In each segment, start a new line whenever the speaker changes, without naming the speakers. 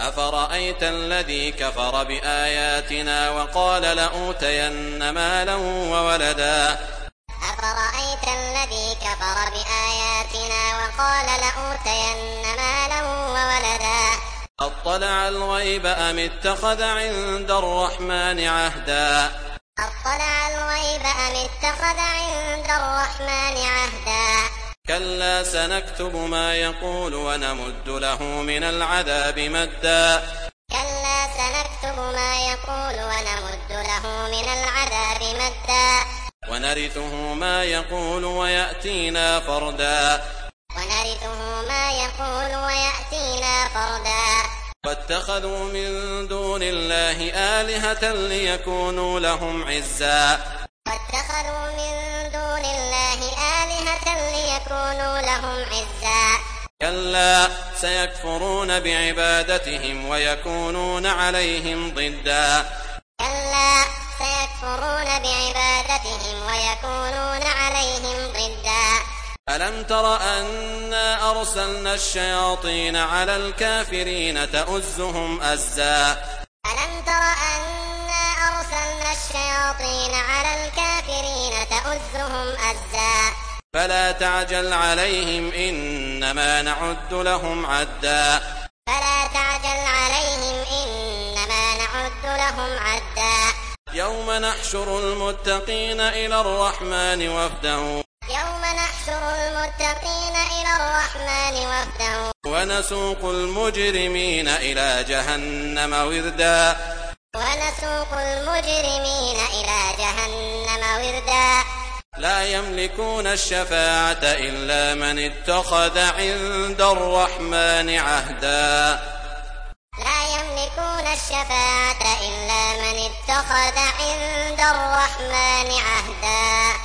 أفرأيت الذي كفر بآياتنا وقال لأوتين مالا وولدا
أفرأيت الذي كفر بآياتنا وقال لأوتين مالا وولدا
أطلع الغيب أم اتخذ عند الرحمن عهدا
أطلع الغيب أم اتخذ عند الرحمن عهدا
كلا سنكتب ما يقول ونمد له من العذاب مدا
كلا سنكتب ما يقول ونمد له من العذاب مدا
ونرثه ما يقول ويأتينا فردا
ونرثه ما يقول ويأتينا فردا
واتخذوا من دون الله آلهة ليكونوا لهم عزا
واتخذوا من دون الله آلهة ليكونوا لهم عزا
كلا سيكفرون بعبادتهم ويكونون عليهم ضدا
كلا سيكفرون بعبادتهم ويكونون عليهم ضدا
ألم تر أنا أرسلنا الشياطين على الكافرين تؤزهم أزا
ألم تر أنا أرسلنا الشياطين على الكافرين تؤزهم أزا
فلا تعجل عليهم إنما نعد لهم عدا
فلا تعجل عليهم إنما نعد لهم عدا
يوم نحشر المتقين إلى الرحمن وفدا
يوم نحشر المتقين إلى الرحمن وفدا
ونسوق المجرمين إلى جهنم وردا
ونسوق المجرمين إلى جهنم وردا
لا يملكون الشفاعة إلا من اتخذ عند الرحمن عهدا
لا يملكون الشفاعة إلا من اتخذ عند الرحمن عهدا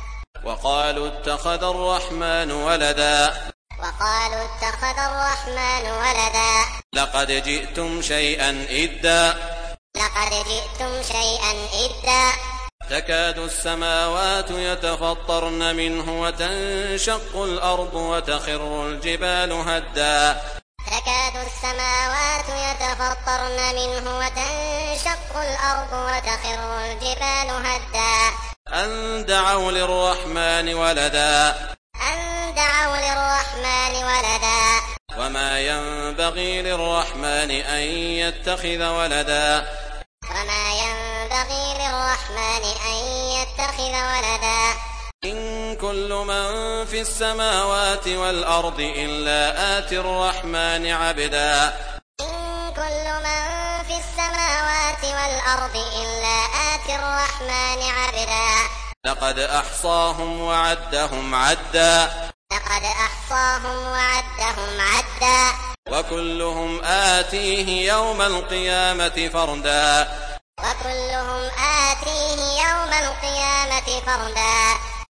وقالوا اتخذ الرحمن ولدا
وقالوا اتخذ الرحمن ولدا
لقد جئتم شيئا إدا
لقد جئتم شيئا إدا
تكاد السماوات يتفطرن منه وتنشق الأرض وتخر الجبال هدا
تكاد السماوات يتفطرن منه وتنشق الأرض وتخر الجبال هدا
أن دعوا للرحمن ولدا
أن دعوا للرحمن ولدا
وما ينبغي للرحمن أن يتخذ ولدا
وما ينبغي للرحمن أن يتخذ ولدا
إن كل من في السماوات والأرض إلا آتي الرحمن عبدا
إن كل من في السماوات والأرض إلا آتي الرحمن عبدا
لقد أحصاهم وعدهم عدا
لقد أحصاهم وعدهم عدا
وكلهم آتيه يوم القيامة فردا
وكلهم آتيه يوم القيامة فردا